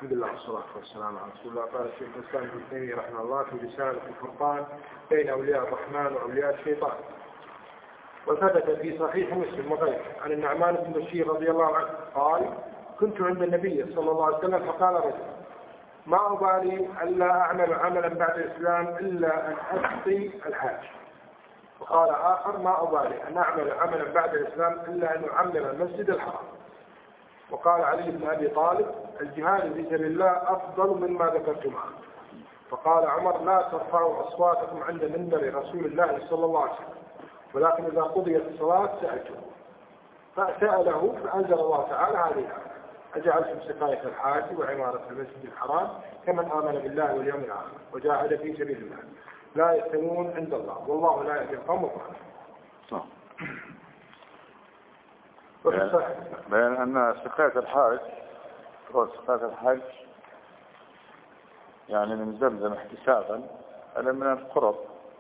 الحمد لله والصلاة والسلام على رسول الله. قال الشيخ الإسلام ابن تيمية رحمه الله في رسالة الفرقان بين أولياء الرحمن وأولياء الشيطان. وثبت في صحيح مسلم وغيره عن النعمان بن بشير رضي الله عنه قال: كنت عند النبي صلى الله عليه وسلم فقال رجل: ما أبالي ألا أعمل عملا بعد الإسلام إلا أن أسقي الحاج. وقال آخر: ما أبالي أن أعمل عملا بعد الإسلام إلا أن أعمر المسجد الحرام. وقال علي بن أبي طالب: الجهاد في سبيل الله أفضل مما ذكرتما. فقال عمر: لا ترفعوا أصواتكم عند منبر رسول الله صلى الله عليه وسلم، ولكن إذا قضيت الصلاة سألته. فسأله فأنزل الله تعالى هذه الآية: أجعلتم سقاية الحاج وعمارة المسجد الحرام كمن آمن بالله واليوم الآخر وجاهد في سبيل الله لا يستوون عند الله والله لا يهدي القوم الظالمين. بين أن سقاية الحاج يعني من زمزم احتسابا هذا من القرب،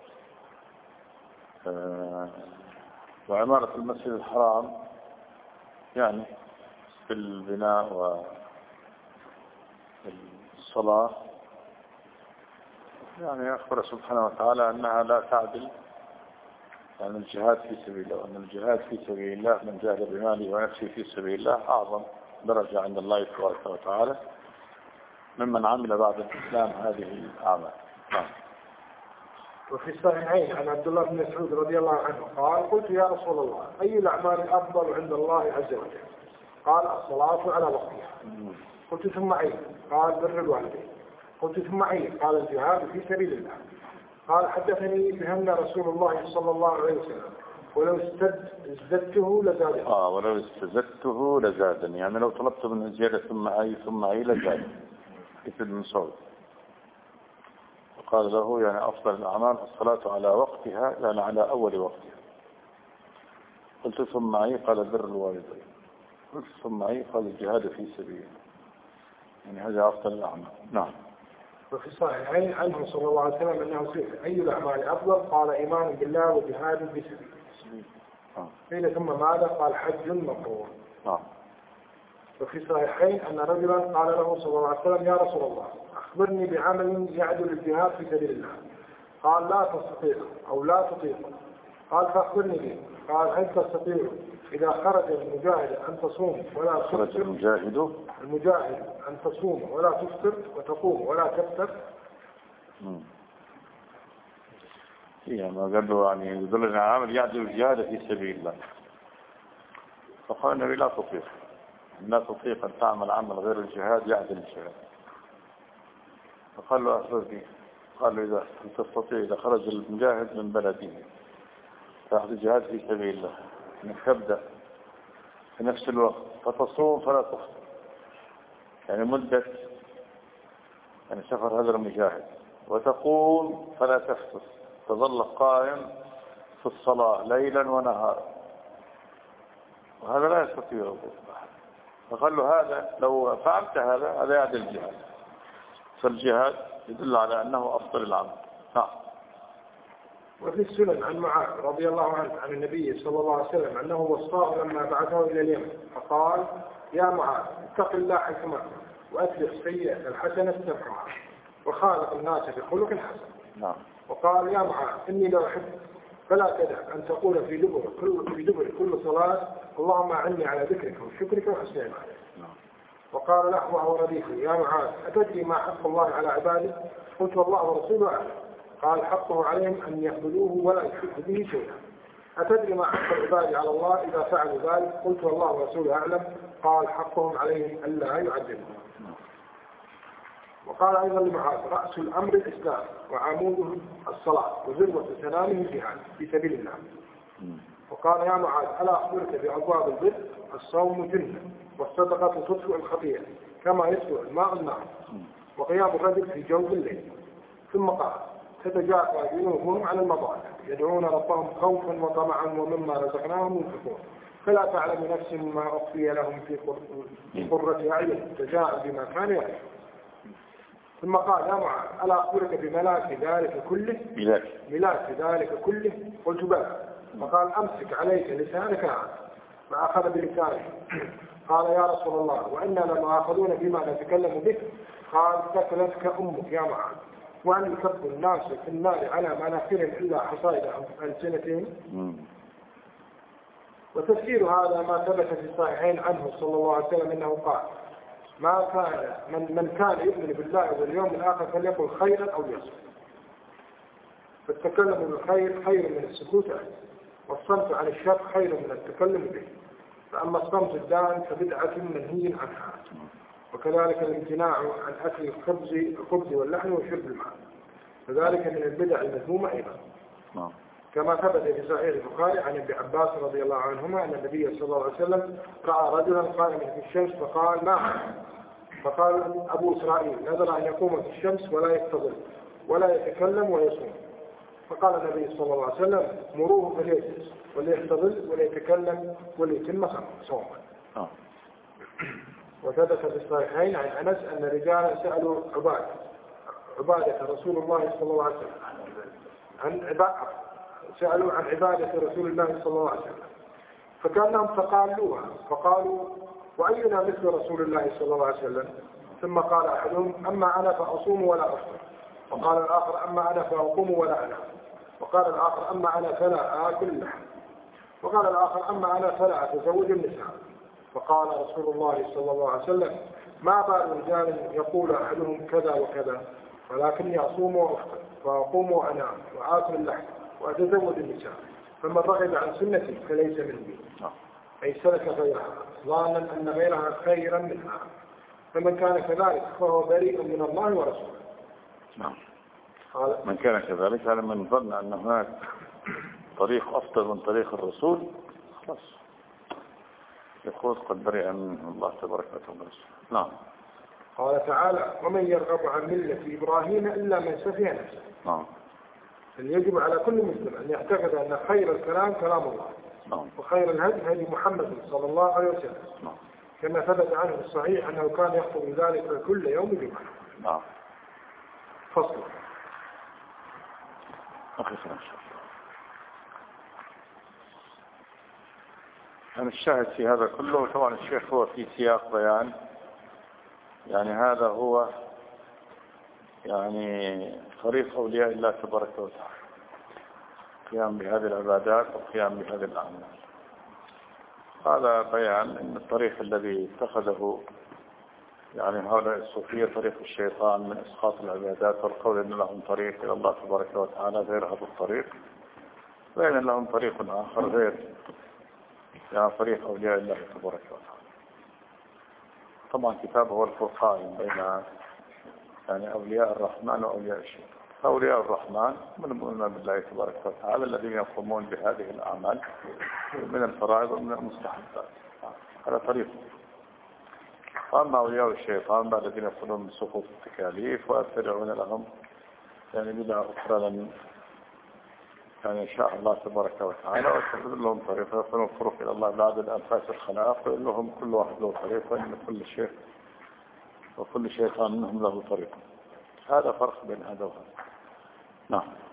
وعمارة المسجد الحرام يعني في البناء والصلاة، يعني أخبر سبحانه وتعالى أنها لا تعدل عن الجهاد في سبيل الله، وأن الجهاد في سبيل الله من جاهد بماله ونفسه في سبيل الله أعظم درجة عند الله تبارك وتعالى ممن عمل بعد الإسلام هذه الأعمال. وفي الصحيحين عن عبد الله بن مسعود رضي الله عنه قال: قلت يا رسول الله أي الأعمال أفضل عند الله عز وجل؟ قال: الصلاة على وقتها. قلت: ثم أي؟ قال: بر الوالدين. قلت: ثم أي؟ قال: الجهاد في سبيل الله. قال: حدثني بهن رسول الله صلى الله عليه وسلم ولو ازددته لزادني. ولو استزدته لزادني، يعني لو طلبت من زيادة ثم أي لزادني، مثل من صوت. وقال له يعني أفضل الأعمال الصلاة على وقتها، يعني على أول وقتها. قلت: ثم أي؟ قال: بر الوالدين. قلت: ثم أي؟ قال: الجهاد في سبيل، يعني هذا أفضل الأعمال. نعم. وفي الصحيحين عنه صلى الله عليه وسلم أنه سئل: أي الأعمال أفضل؟ قال: إيمان بالله وجهاد في سبيل. قيل: ثم ماذا؟ قال: حج مبرور. وفي الصحيحين أن رجلا قال له صلى الله عليه وسلم: يا رسول الله أخبرني بعمل يعدل الجهاد في سبيل الله. قال: لا تستطيع أو لا تطيق. قال: فأخبرني به. قال: هل تستطيع إذا خرج المجاهد أن تصوم ولا تفطر؟ المجاهد أن تصوم ولا تفطر وتقوم ولا تفطر. ما قالوا يعني يدلنا عامل يعدل الجهاد في سبيل الله. فقال النبي: لا تطيق أن تعمل عمل غير الجهاد يعدل الجهاد. فقال له: أخبرني. قال له: إذا تستطيع إذا خرج المجاهد من بلده فأخذ الجهاد في سبيل الله أنك تبدأ في نفس الوقت فتصوم فلا تفطر، يعني مدة يعني سفر هذا المجاهد، وتقوم فلا تفطر، تظل قائم في الصلاة ليلا ونهارا، وهذا لا يستطيع. فقال له: هذا لو فعلت هذا يعدل الجهاد. فالجهاد يدل على أنه أفضل العمل. وفي السنن عن معاذ رضي الله عنه عن النبي صلى الله عليه وسلم أنه وصاه لما بعثه إلى اليمن فقال: يا معاذ اتق الله حيثما كنت وأتبع السيئة الحسنة تمحها وخالق الناس بخلق حسن. وقال: يا معاذ إني لا أحب فلا تدع أن تقول في دبر كل صلاة: اللهم أعني على ذكرك وشكرك وحسن عبادتك. وقال له وهو رديفه: يا معاذ أتدري ما حق الله على عباده؟ قلت: والله ورسوله أعلم. قال: حقه عليهم أن يعبدوه ولا يشركوا به شيئا. أتدري ما حق العباد على الله إذا فعلوا ذلك؟ قلت: والله ورسوله أعلم. قال: حقهم عليهم ألا يعذبهم. وقال أيضا لمعاذ: رأس الأمر الإسلام وعموده الصلاة وذروة سنامه الجهاد في سبيل الله. وقال: يا معاذ ألا أخبرك بأبواب البر؟ الصوم جنة والصدقة تطفئ الخطيئة كما يطفئ الماء النار وقيام الرجل في جوف الليل. ثم قال: تتجافى جنوبهم عن المضاجع يدعون ربهم خوفا وطمعا ومما رزقناهم ينفقون فلا تعلم نفس ما أخفي لهم في قرة أعين جزاء بما كانوا يعملون. ثم قال: يا معاذ ألا أخبرك بملاك ذلك كله؟ قلت: بلى. فقال: أمسك عليك لسانك هذا. فأخذ بلسانه قال يا رسول الله وإنا لمؤاخذون بما نتكلم به. قال ثكلتك أمك يا معاذ. وأن يكب الناس في النار على مناخرهم إلا حصائد ألسنتهم. وتفسير هذا ما ثبت في الصحيحين عنه صلى الله عليه وسلم أنه قال ما كان من كان يؤمن بالله واليوم الآخر فليقل خيرا أو ليصمت. فالتكلم بالخير خير من السكوت عنه، والصمت عن الشر خير من التكلم به. فأما الصمت الدائم فبدعة منهي عنها. وكذلك الامتناع عن أكل الخبز واللحم وشرب الماء، فذلك من البدع المذمومة أيضا. كما ثبت في صحيح البخاري عن ابن عباس رضي الله عنهما أن النبي صلى الله عليه وسلم رأى رجلا قائما في الشمس فقال ما هذا؟ فقال أبو إسرائيل نذر أن يقوم في الشمس ولا يفتضل ولا يتكلم ويصوم. فقال النبي صلى الله عليه وسلم مروه فليجلس وليفتضل وليتكلم وليتم صومه. وثبت في الصحيحين عن أنس أن رجالا سألوا عبادة رسول الله صلى الله عليه وسلم سألوا عن عبادة رسول الله صلى الله عليه وسلم فكانهم تقالوها فقالوا وأينا مثل رسول الله صلى الله عليه وسلم. ثم قال أحدهم أما أنا فأصوم ولا أفطر. وقال الآخر أما أنا فأقوم ولا أنام. وقال الآخر أما أنا فلا آكل اللحم. وقال الآخر أما أنا فلا أتزوج النساء. فقال رسول الله صلى الله عليه وسلم ما بال رجال يقول أحدهم كذا وكذا ولكني أصوم وأفطر وأقوم وأنام وآكل اللحم وأتزوج النساء فمن رغب عن سنتي فليس مني. أي سلك غيرها ظانا أن غيرها خيرا منها. فمن كان كذلك فهو بريء من الله ورسوله. من كان كذلك على من ظن أن هناك طريق أفضل من طريق الرسول خلاص يقول قد برئ منه الله تبارك وتعالى. نعم. قال تعالى ومن يرغب عن ملة إبراهيم إلا من سفه نفسه. نعم. يجب على كل مسلم أن يعتقد أن خير الكلام كلام الله. نعم. وخير الهدي هدي محمد صلى الله عليه وسلم. نعم. كما ثبت عنه الصحيح أنه كان يخطب ذلك كل يوم جمعة. نعم. فصل. أخي إن شاء الله. الشاهد في هذا كله طبعا الشيخ هو في سياق بيان يعني هذا هو يعني طريق أولياء الله تبارك وتعالى قيام بهذه العبادات وقيام بهذه الأعمال. هذا بيان أن الطريق الذي اتخذه يعني هؤلاء الصوفية طريق الشيطان من إسقاط العبادات والقول أن لهم طريق إلى الله تبارك وتعالى غير هذا الطريق، بين لهم طريق آخر غير يعني طريق أولياء الله تبارك وتعالى. طبعا كتابه هو الفرقان بين يعني أولياء الرحمن وأولياء الشيطان. أولياء الرحمن من المؤمنين بالله تبارك وتعالى الذين يقومون بهذه الأعمال من الفرائض ومن المستحبات، هذا طريق. وأما أولياء الشيطان الذين يقولون بسقوط التكاليف ويتبعون لهم يعني بدعة أخرى لن يعني إن شاء الله تبارك وتعالى ويتخذ لهم طريقة يقولون الفرق إلى الله بعد الأنفاس الخلاق ويقول لهم كل واحد له طريقة وإن كل شيء وكل شيطان منهم له طريقة. هذا فرق بين هذا وهذا. نعم.